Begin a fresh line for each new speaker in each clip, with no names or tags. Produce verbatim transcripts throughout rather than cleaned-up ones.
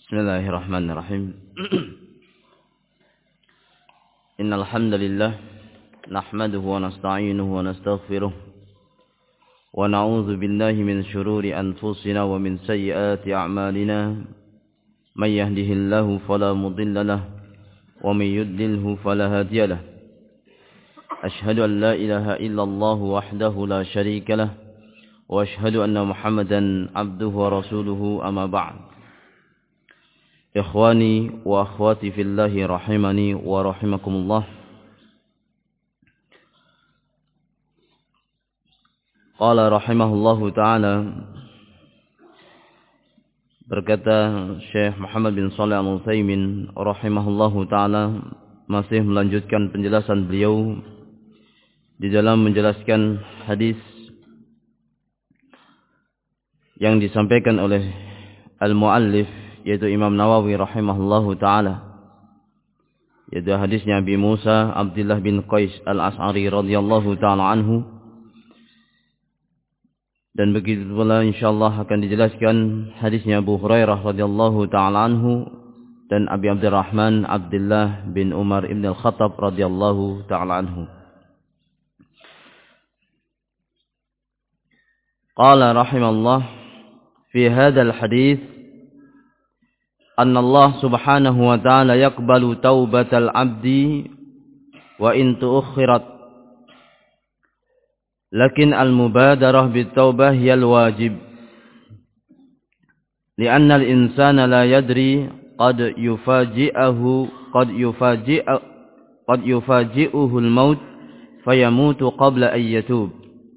Bismillahirrahmanirrahim. Innal hamdalillah nahmaduhu wa nasta'inuhu wa nastaghfiruh wa na'udzu billahi min shururi anfusina wa min sayyiati a'malina. May yahdihillahu fala mudilla lahu wa may yudlilhu fala hadiya lahu. Ashhadu an la ilaha illallah wahdahu la syarika lahu wa ashhadu anna Muhammadan abduhu wa rasuluhu amma ba'd. Ikhwani wa akhwati fillahi rahimani wa rahimakumullah. Qala rahimahullahu ta'ala, berkata Syekh Muhammad bin Shalih Al-Utsaimin rahimahullahu ta'ala, masih melanjutkan penjelasan beliau di dalam menjelaskan hadis yang disampaikan oleh al-muallif, yaitu Imam Nawawi rahimahullahu ta'ala, yaitu hadisnya Abi Musa Abdullah bin Qais al-As'ari radhiyallahu ta'ala anhu. Dan begitu pula insyaallah akan dijelaskan hadisnya Abu Hurairah radhiyallahu ta'ala anhu dan Abi Abdurrahman Abdullah bin Umar ibn al-Khattab radhiyallahu ta'ala anhu. Qala rahimallah fi hadzal hadits anna Allah subhanahu wa ta'ala yaqbalu taubatal abdi wa in tu'akhirat, lakin al-mubadarah bit-taubah hiya al-wajib li'anna al-insana la yadri qad yufaji'ahu qad yufaji'u qad yufaji'uhu al-maut fayamutu qabla an yatub.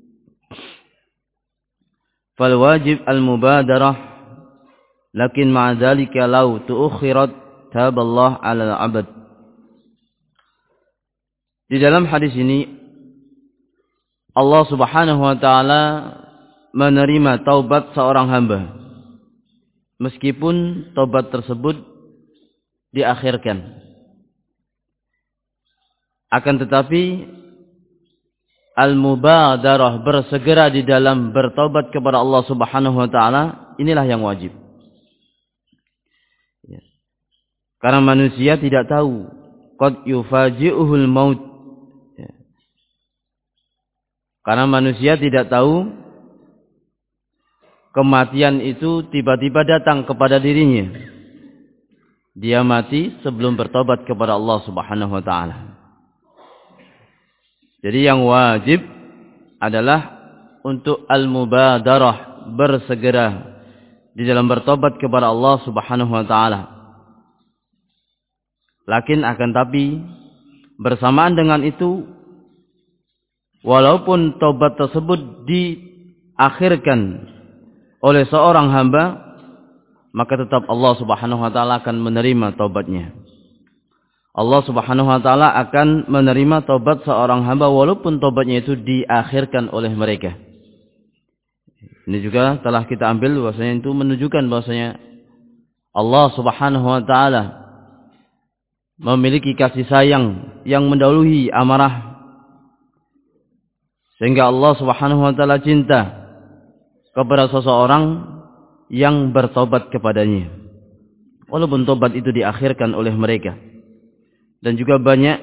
Fal wajib al-mubadarah, lakin ma'a dzalika law tu'akhirat taballah 'alal 'abd. Di dalam hadis ini Allah Subhanahu wa taala menerima taubat seorang hamba meskipun taubat tersebut diakhirkan. Akan tetapi al-mubadarah, bersegera di dalam bertaubat kepada Allah Subhanahu wa taala, inilah yang wajib. Karena manusia tidak tahu qad yufaji'uhul maut. Karena manusia tidak tahu kematian itu tiba-tiba datang kepada dirinya. Dia mati sebelum bertobat kepada Allah Subhanahu wa taala. Jadi yang wajib adalah untuk al-mubadarah, bersegera di dalam bertobat kepada Allah Subhanahu wa taala. Lakin akan tapi bersamaan dengan itu, walaupun taubat tersebut diakhirkan oleh seorang hamba, maka tetap Allah Subhanahu wa taala akan menerima taubatnya. Allah Subhanahu wa taala akan menerima taubat seorang hamba walaupun taubatnya itu diakhirkan oleh mereka. Ini juga telah kita ambil bahwasanya itu menunjukkan bahwasanya Allah Subhanahu wa taala memiliki kasih sayang yang mendahului amarah, sehingga Allah Subhanahu wa taala cinta kepada seseorang yang bertobat kepadanya walaupun tobat itu diakhirkan oleh mereka. Dan juga banyak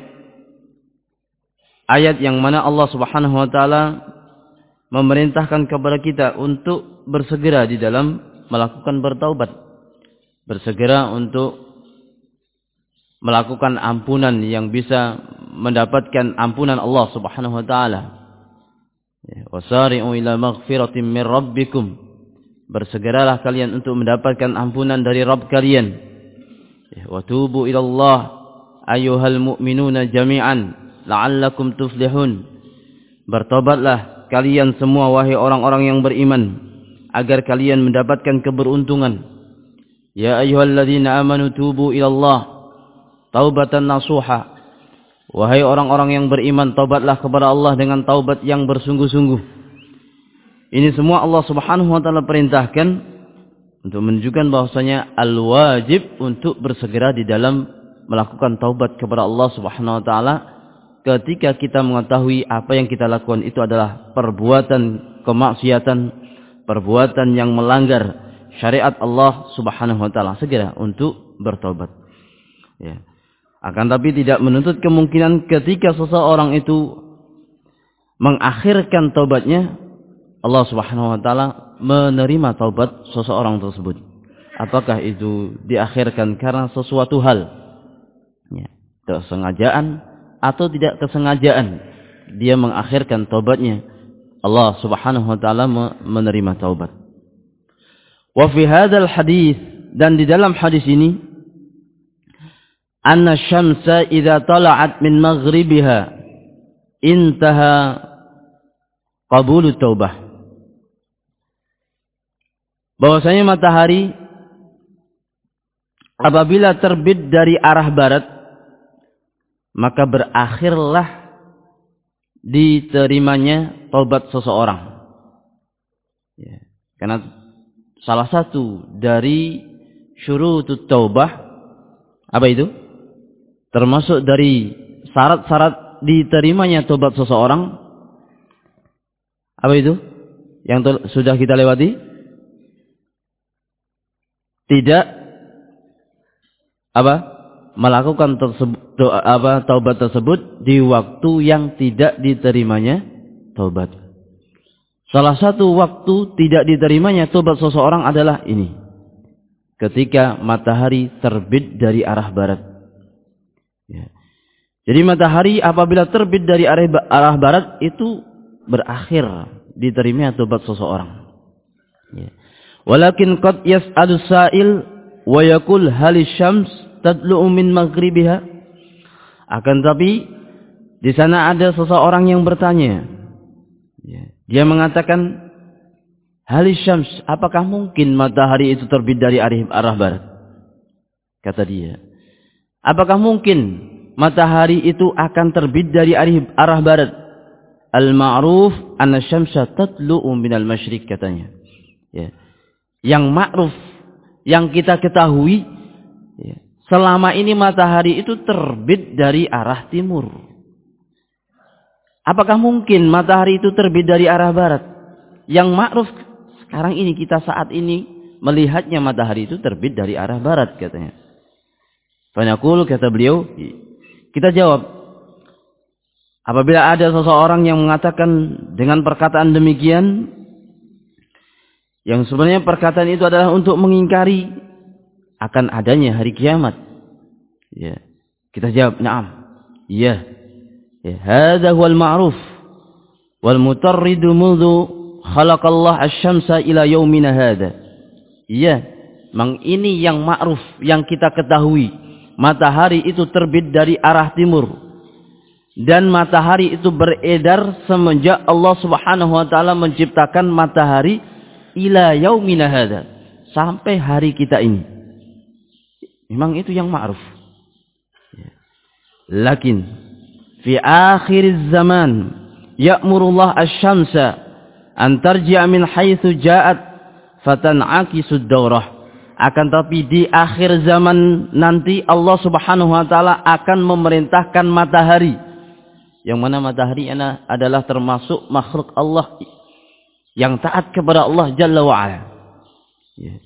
ayat yang mana Allah Subhanahu wa taala memerintahkan kepada kita untuk bersegera di dalam melakukan bertaubat, bersegera untuk melakukan ampunan yang bisa mendapatkan ampunan Allah Subhanahu wa taala. Wasari'u ila maghfiratin min rabbikum, bersegeralah kalian untuk mendapatkan ampunan dari Rabb kalian. Wa tubu ila Allah ayyuhal mu'minuna jami'an la'allakum tuflihun, bertobatlah kalian semua wahai orang-orang yang beriman agar kalian mendapatkan keberuntungan. Ya ayyuhalladzina amanu tubu ila Allah taubatan nasuha, wahai orang-orang yang beriman, taubatlah kepada Allah dengan taubat yang bersungguh-sungguh. Ini semua Allah Subhanahu wa taala perintahkan untuk menunjukkan bahwasanya al-wajib untuk bersegera di dalam melakukan taubat kepada Allah Subhanahu wa taala ketika kita mengetahui apa yang kita lakukan itu adalah perbuatan kemaksiatan, perbuatan yang melanggar syariat Allah Subhanahu wa taala, segera untuk bertobat. Ya. Akan tapi tidak menuntut kemungkinan ketika seseorang itu mengakhirkan taubatnya, Allah Subhanahu wa taala menerima taubat seseorang tersebut. Apakah itu diakhirkan karena sesuatu hal, ya, kesengajaan atau tidak kesengajaan, dia mengakhirkan taubatnya, Allah Subhanahu wa taala menerima taubat. Wa fi hadzal hadis, dan di dalam hadis ini, anna syamsa idza tala'at min maghribiha intaha qabulut taubah. Bahwasanya matahari apabila terbit dari arah barat, maka berakhirlah diterimanya taubat seseorang. Ya. Karena salah satu dari syurutut taubah, apa itu? Termasuk dari syarat-syarat diterimanya taubat seseorang, apa itu? Yang sudah kita lewati? Tidak apa? Melakukan tersebut, apa, taubat tersebut di waktu yang tidak diterimanya taubat. Salah satu waktu tidak diterimanya taubat seseorang adalah ini, ketika matahari terbit dari arah barat. Ya. Jadi matahari apabila terbit dari arah, arah barat, itu berakhir diterimanya taubat seseorang. Ya. Walakin qad yas'alu sa'il wa yaqul hal syams tadlu'u min maghribiha. Akan tapi di sana ada seseorang yang bertanya. Ya. Dia mengatakan, hal syams, apakah mungkin matahari itu terbit dari arah barat? Kata dia, apakah mungkin matahari itu akan terbit dari arah barat? Al-ma'ruf anna syamsa tatlu'u minal masyriq, katanya. Ya. Yang ma'ruf, yang kita ketahui, ya, selama ini matahari itu terbit dari arah timur. Apakah mungkin matahari itu terbit dari arah barat? Yang ma'ruf sekarang ini, kita saat ini melihatnya matahari itu terbit dari arah barat, katanya. Fanaqul, kata beliau, kita jawab, apabila ada seseorang yang mengatakan dengan perkataan demikian, yang sebenarnya perkataan itu adalah untuk mengingkari akan adanya hari kiamat, ya, kita jawab, na'am, iya, ya, hadza huwal ma'ruf wal mutarridu mudhu khalaqallah asy-syamsa ila yaumina hadza. Iya, memang ini yang ma'ruf, yang kita ketahui. Matahari itu terbit dari arah timur, dan matahari itu beredar semenjak Allah Subhanahu wa taala menciptakan matahari ila yaumina hadza, sampai hari kita ini. Memang itu yang ma'ruf. Lakin fi akhir zaman ya'murullah asy-syamsa an tarji'a min haitsu ja'at fatan'akisu ad-daurah. Akan tapi di akhir zaman nanti Allah Subhanahu wa taala akan memerintahkan matahari, yang mana matahari adalah termasuk makhluk Allah yang taat kepada Allah Jalla wa Ala. Ya.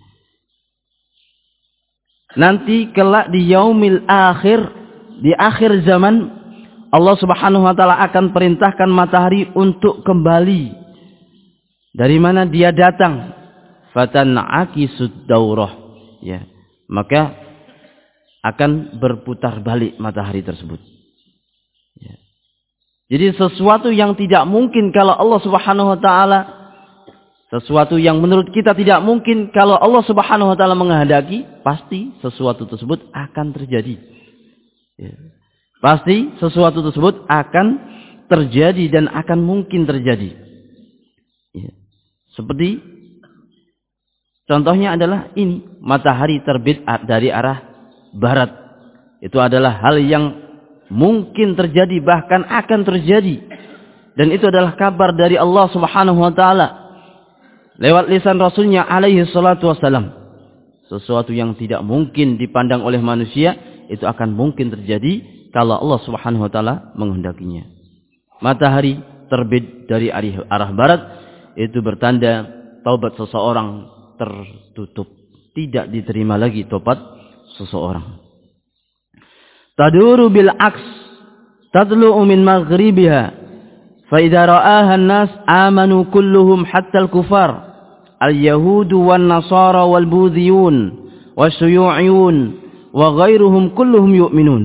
Nanti kelak di yaumil akhir, di akhir zaman, Allah Subhanahu wa taala akan perintahkan matahari untuk kembali dari mana dia datang. Fatan'akisud daurah. Ya. Maka akan berputar balik matahari tersebut. Ya. Jadi sesuatu yang tidak mungkin kalau Allah Subhanahu wa taala, sesuatu yang menurut kita tidak mungkin kalau Allah Subhanahu wa taala menghendaki, pasti sesuatu tersebut akan terjadi. Ya. Pasti sesuatu tersebut akan terjadi dan akan mungkin terjadi. Ya. Seperti contohnya adalah ini, matahari terbit dari arah barat. Itu adalah hal yang mungkin terjadi, bahkan akan terjadi. Dan itu adalah kabar dari Allah Subhanahu wa taala lewat lisan Rasulnya alaihi salatu wassalam. Sesuatu yang tidak mungkin dipandang oleh manusia, itu akan mungkin terjadi kalau Allah Subhanahu wa taala menghendakinya. Matahari terbit dari arah barat, itu bertanda taubat seseorang tertutup. Tidak diterima lagi tobat seseorang. Taduru bil aks tadlu'u min maghribiha fa idza ra'aha an-nas amanu kulluhum hatta al-kufar al-yahudu wan-nasara wal-budhiyun wasyuyu'iyun wa ghairuhum kulluhum yu'minun.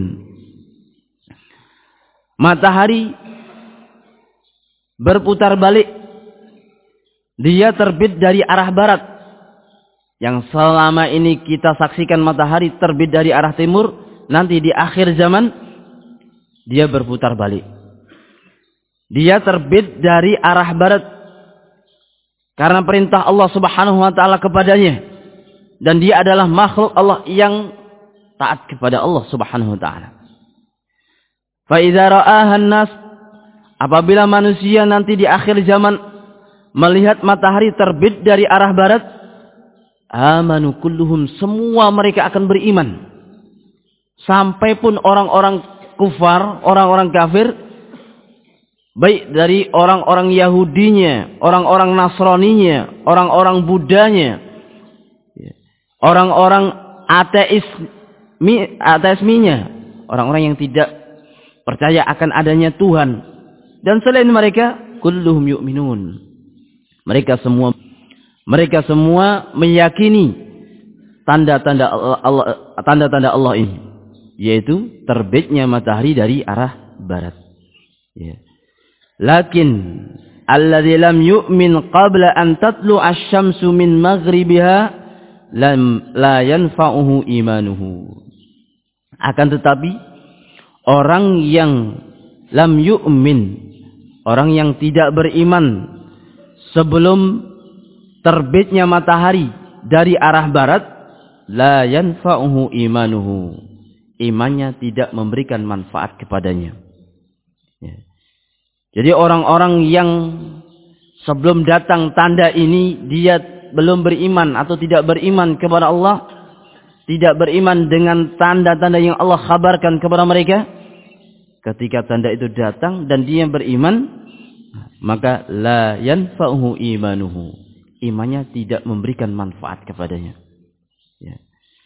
Matahari berputar balik. Dia terbit dari arah barat. Yang selama ini kita saksikan matahari terbit dari arah timur, nanti di akhir zaman dia berputar balik. Dia terbit dari arah barat karena perintah Allah Subhanahu wa taala kepadanya, dan dia adalah makhluk Allah yang taat kepada Allah Subhanahu wa taala. Fa idza ra'aha an-nas, apabila manusia nanti di akhir zaman melihat matahari terbit dari arah barat, amanu kulluhum, semua mereka akan beriman. Sampai pun orang-orang kufar, orang-orang kafir, baik dari orang-orang Yahudinya, orang-orang Nasraninya, orang-orang Budanya, orang-orang ateis, ateisminya, orang-orang yang tidak percaya akan adanya Tuhan, dan selain mereka, kulluhum yu'minun. Mereka semua mereka semua meyakini tanda-tanda Allah, tanda-tanda Allah ini, yaitu terbitnya matahari dari arah barat. Ya. Lakin alladzi lam yu'min qabla an tatlu asy-syamsu min maghribiha lam la yanfa'uhu imanuhu. Akan tetapi orang yang lam yu'min, orang yang tidak beriman sebelum terbitnya matahari dari arah barat, la yanfa'uhu imanuhu, imannya tidak memberikan manfaat kepadanya. Ya. Jadi orang-orang yang sebelum datang tanda ini dia belum beriman atau tidak beriman kepada Allah, tidak beriman dengan tanda-tanda yang Allah khabarkan kepada mereka, ketika tanda itu datang dan dia beriman, maka la yanfa'uhu imanuhu, imannya tidak memberikan manfaat kepadanya. Ya.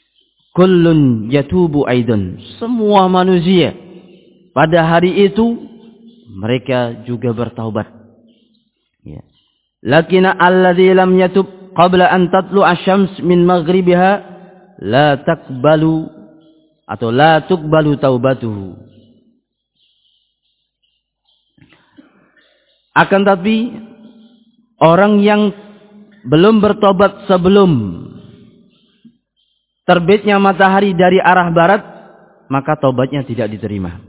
Kullun yatubu aidan, semua manusia pada hari itu mereka juga bertaubat. Ya. Lakin alladzi lam yatub qabla an tatlu asy-syams min maghribiha la taqbalu atau la tuqbalu taubatuhu. Akan tapi orang yang belum bertobat sebelum terbitnya matahari dari arah barat, maka tobatnya tidak diterima.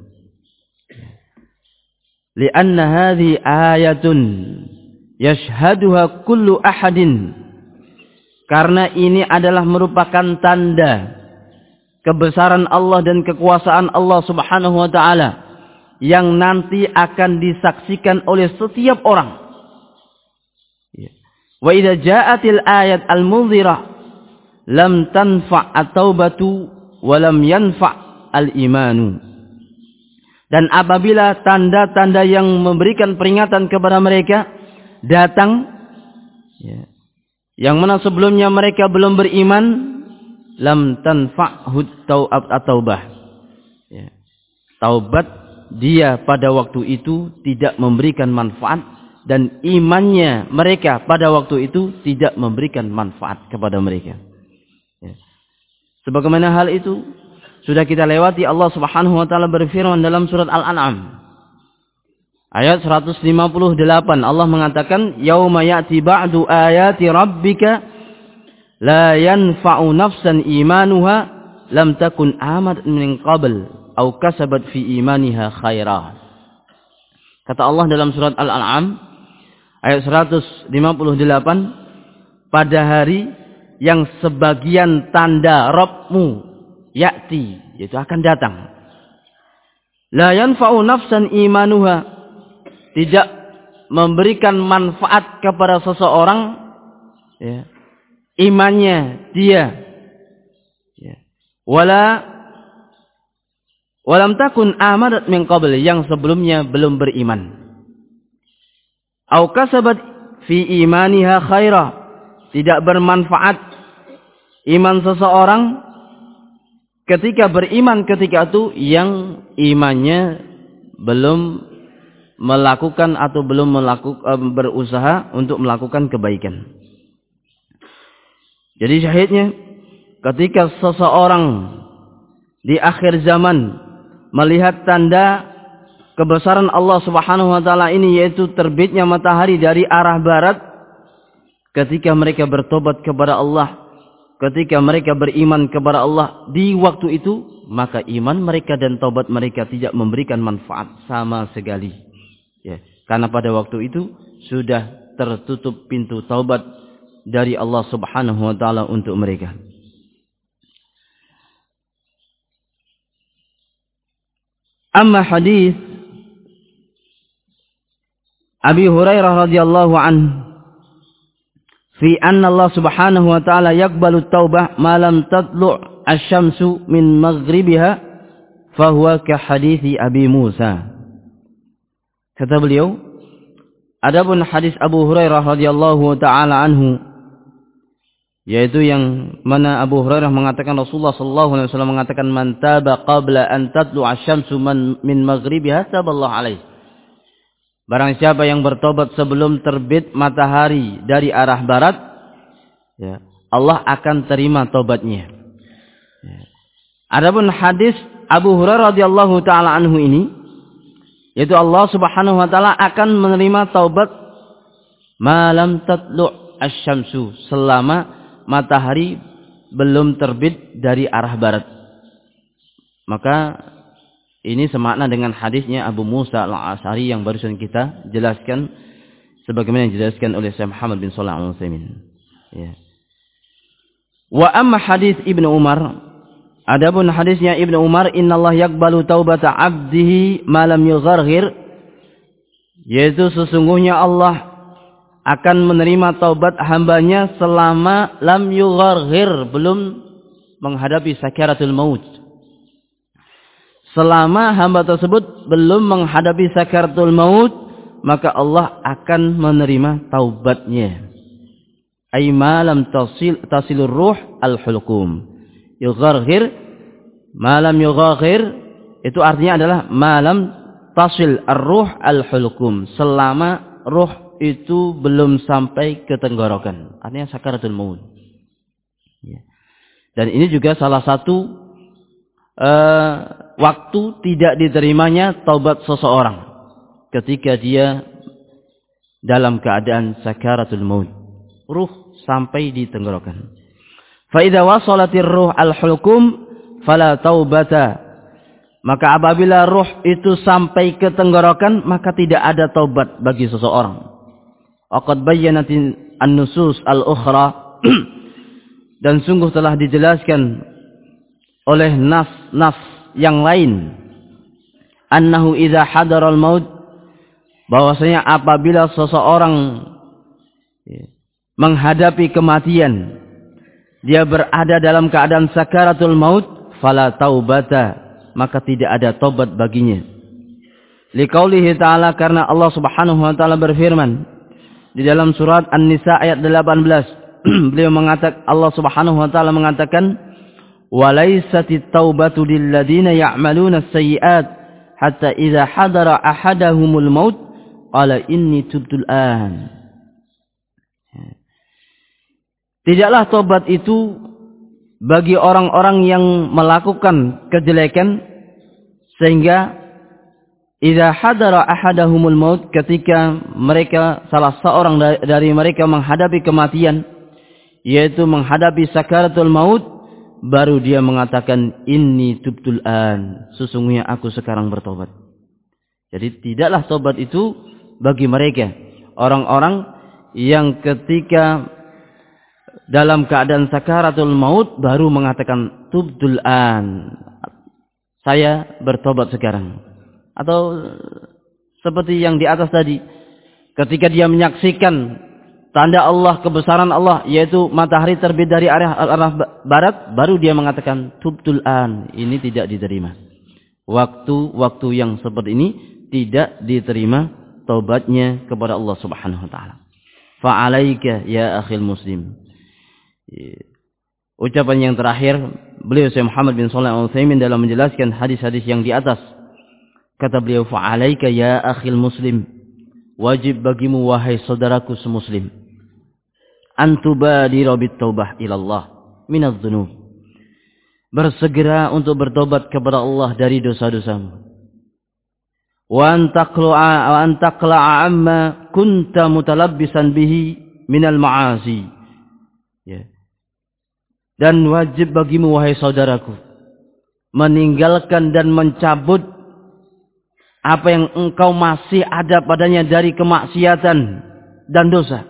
Lianna hadhi ayatun yashhaduha kullu ahadin, karena ini adalah merupakan tanda kebesaran Allah dan kekuasaan Allah Subhanahu wa taala yang nanti akan disaksikan oleh setiap orang. Wa idza ja'atil ayat al-munzirah lam tanfa' at-taubatu wa lam yanfa' al-imanu. Dan apabila tanda-tanda yang memberikan peringatan kepada mereka datang, ya, yang mana sebelumnya mereka belum beriman, lam tanfa'hut at-taubah. Ya. Taubat dia pada waktu itu tidak memberikan manfaat, dan imannya mereka pada waktu itu tidak memberikan manfaat kepada mereka. Ya. Sebagaimana hal itu sudah kita lewati, Allah Subhanahu wa taala berfirman dalam surat Al-An'am ayat seratus lima puluh delapan, Allah mengatakan, yauma ya'ti ba'du ayati rabbika la yanfa'u nafsan imanuha lam takun amanat min qabl au kasabat fi imaniha khairah. Kata Allah dalam surat Al-An'am ayat seratus lima puluh delapan, pada hari yang sebagian tanda Rabbmu ya'ti, yaitu akan datang, la yanfa'u nafsan imanuha, tidak memberikan manfaat kepada seseorang, ya, imannya dia, ya, wala walam takun amanat min qabl, yang sebelumnya belum beriman, au kasabat fi imaniha khairah, tidak bermanfaat iman seseorang ketika beriman ketika itu yang imannya belum melakukan atau belum melakukan berusaha untuk melakukan kebaikan. Jadi syahidnya ketika seseorang di akhir zaman melihat tanda kebesaran Allah Subhanahu wa taala ini, yaitu terbitnya matahari dari arah barat, ketika mereka bertobat kepada Allah, ketika mereka beriman kepada Allah di waktu itu, maka iman mereka dan taubat mereka tidak memberikan manfaat sama sekali. Ya, karena pada waktu itu sudah tertutup pintu taubat dari Allah Subhanahu wa taala untuk mereka. Amma hadis Abi Hurairah radhiyallahu anhu fi anna Allah Subhanahu wa taala yaqbalu taubah ma lam tatlu' asy-syamsu min maghribiha fa huwa ka hadithi Abi Musa. Kata beliau, adapun hadis Abu Hurairah radhiyallahu taala anhu, yaitu yang mana Abu Hurairah mengatakan Rasulullah sallallahu alaihi wasallam mengatakan, man taba qabla an tatlu asy-syamsu min maghribiha taballahu alaihi. Barang siapa yang bertobat sebelum terbit matahari dari arah barat, ya, Allah akan terima tobatnya. Ya. Adapun hadis Abu Hurairah radhiyallahu taala anhu ini, yaitu Allah Subhanahu wa taala akan menerima taubat malam tatlu' asy-syamsu, selama matahari belum terbit dari arah barat. Maka ini semakna dengan hadisnya Abu Musa al-Asy'ari yang barusan kita jelaskan, sebagaimana yang dijelaskan oleh Syekh Muhammad bin Shalih Al-Utsaimin. Ya. Wa amma hadis Ibnu Umar, adapun hadisnya Ibnu Umar, innallaha yaqbalu taubata 'abdihi ma lam yugharghir, yaitu sesungguhnya Allah akan menerima taubat hambanya selama lam yugharghir, belum menghadapi sakaratul maut. Selama hamba tersebut belum menghadapi sakaratul maut, maka Allah akan menerima taubatnya. Ay ma lam tasil tasilur ruh al-hulqum. Yugharghir, ma lam yugharghir, itu artinya adalah ma lam tasil ar-ruh al-hulqum, selama ruh itu belum sampai ke tenggorokan, artinya sakaratul maut. Ya. Dan ini juga salah satu uh, waktu tidak diterimanya taubat seseorang, ketika dia dalam keadaan sakaratul maut, ruh sampai di tenggorokan. Fa idza wasalatir ruh al-hulqum fala taubata, maka apabila ruh itu sampai ke tenggorokan, maka tidak ada taubat bagi seseorang. Waqad bayyanatin an-nusus al-ukhra, dan sungguh telah dijelaskan oleh nas-nas yang lain, annahu idza hadaral maut, bahwasanya apabila seseorang menghadapi kematian, dia berada dalam keadaan sakaratul maut, fala taubata, maka tidak ada taubat baginya. Liqaulihi ta'ala, karena Allah Subhanahu wa taala berfirman di dalam surat An-Nisa ayat delapan belas, beliau mengatakan, Allah Subhanahu wa taala mengatakan, "Walaisatit taubatu lil ladzina ya'maluna as-sayyi'at hatta idza hadara ahadahumul maut qala inni tubtul an." Tidaklah tobat itu bagi orang-orang yang melakukan kejelekan sehingga idza hadara ahadahumul maut, ketika mereka salah seorang dari mereka menghadapi kematian, yaitu menghadapi sakaratul maut, baru dia mengatakan inni tubtul an, sesungguhnya aku sekarang bertobat. Jadi tidaklah tobat itu bagi mereka, orang-orang yang ketika dalam keadaan sakaratul maut baru mengatakan tubtul an, saya bertobat sekarang. Atau seperti yang di atas tadi, ketika dia menyaksikan tanda Allah, kebesaran Allah, yaitu matahari terbit dari arah, arah barat, baru dia mengatakan tubtul an, ini tidak diterima. Waktu-waktu yang seperti ini tidak diterima taubatnya kepada Allah Subhanahu wa taala. Fa'alaika ya akhil muslim, Ucapan yang terakhir beliau Syekh Muhammad bin Shalih Al-Utsaimin dalam menjelaskan hadis-hadis yang di atas. Kata beliau, fa'alaika ya akhil muslim, wajib bagimu wahai saudaraku semuslim, antubadira bit-taubah ila Allah minadz dzunub. Bersegera untuk bertobat kepada Allah dari dosa-dosamu. Wa antaqla'a wa antaqla'a amma kunta mutalabbisan bihi minal ma'asi. Ya. Dan wajib bagimu wahai saudaraku meninggalkan dan mencabut apa yang engkau masih ada padanya dari kemaksiatan dan dosa.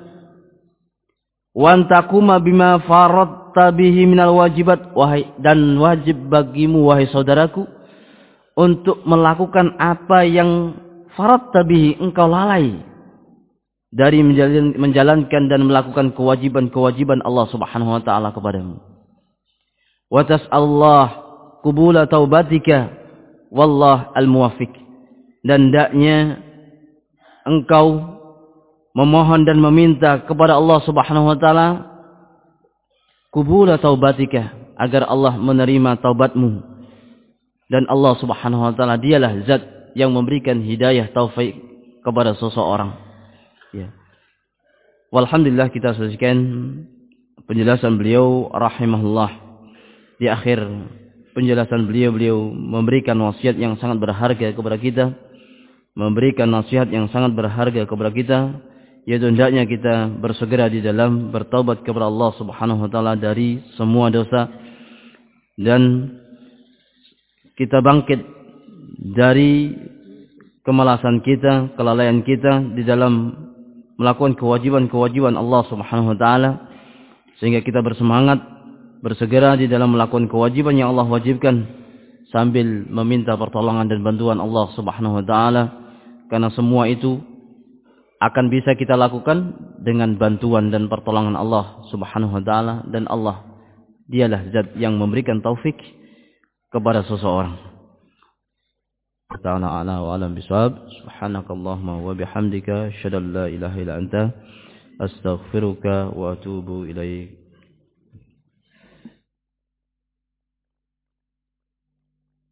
Wa antakuma bima faradta bihi minal wajibat, wahai dan wajib bagimu wahai saudaraku untuk melakukan apa yang faradta bihi engkau lalai dari menjalankan dan melakukan kewajiban-kewajiban Allah Subhanahu wa taala kepadamu. Wa tas'allah qubula taubatika wallah al-muwaffiq. Dan hendaknya engkau memohon dan meminta kepada Allah Subhanahu wa taala qubula taubatika, agar Allah menerima taubatmu. Dan Allah Subhanahu wa taala dialah zat yang memberikan hidayah taufik kepada seseorang. Ya. Walhamdulillah, kita selesaikan penjelasan beliau rahimahullah. Di akhir penjelasan beliau, beliau memberikan wasiat yang sangat berharga kepada kita, memberikan nasihat yang sangat berharga kepada kita, yaitu hendaknya kita bersegera di dalam bertaubat kepada Allah Subhanahu wa taala dari semua dosa, dan kita bangkit dari kemalasan kita, kelalaian kita di dalam melakukan kewajiban-kewajiban Allah Subhanahu wa taala, sehingga kita bersemangat bersegera di dalam melakukan kewajiban yang Allah wajibkan sambil meminta pertolongan dan bantuan Allah Subhanahu wa taala, karena semua itu akan bisa kita lakukan dengan bantuan dan pertolongan Allah Subhanahu wa taala, dan Allah dialah zat yang memberikan taufik kepada seseorang. Ta'ala ala wa alam bisawab. Subhanakallahumma wa bihamdika asyhadu an la ilaha illa anta astaghfiruka wa atubu ilaik.